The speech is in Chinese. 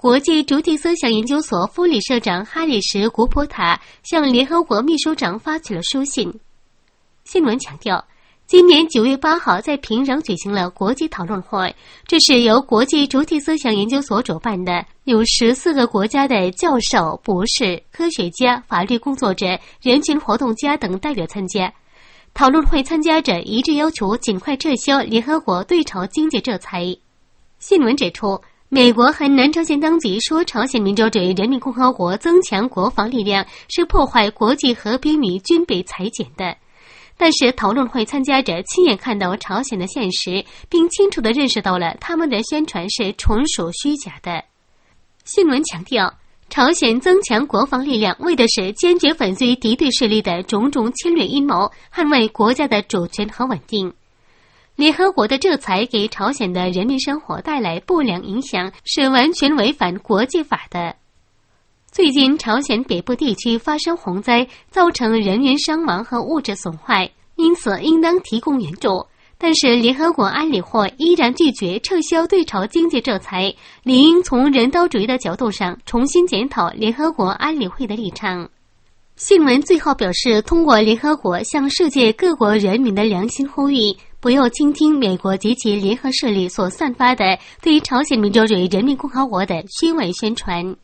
国际主体思想研究所副理事长哈里什·古普塔向联合国秘书长发起了书信。新闻强调，今年9月8号在平壤举行了国际讨论会，这是由国际主体思想研究所主办的，有14个国家的教授、博士、科学家、法律工作者、人权活动家等代表参加。讨论会参加者一致要求尽快撤销联合国对朝经济制裁。新闻指出，美国和南朝鲜当局说朝鲜民主主义人民共和国增强国防力量是破坏国际和平与军备裁减的。但是讨论会参加者亲眼看到朝鲜的现实，并清楚地认识到了他们的宣传是纯属虚假的。新闻强调，朝鲜增强国防力量为的是坚决粉碎敌对势力的种种侵略阴谋，捍卫国家的主权和稳定。联合国的制裁给朝鲜的人民生活带来不良影响，是完全违反国际法的。最近朝鲜北部地区发生洪灾，造成人员伤亡和物质损坏，因此应当提供援助。但是联合国安理会依然拒绝撤销对朝经济制裁，理应从人道主义的角度上重新检讨联合国安理会的立场。新闻最后表示，通过联合国向世界各国人民的良心呼吁，不要倾听美国及其联合势力所散发的对朝鲜民主主义人民共和国的虚伪宣传。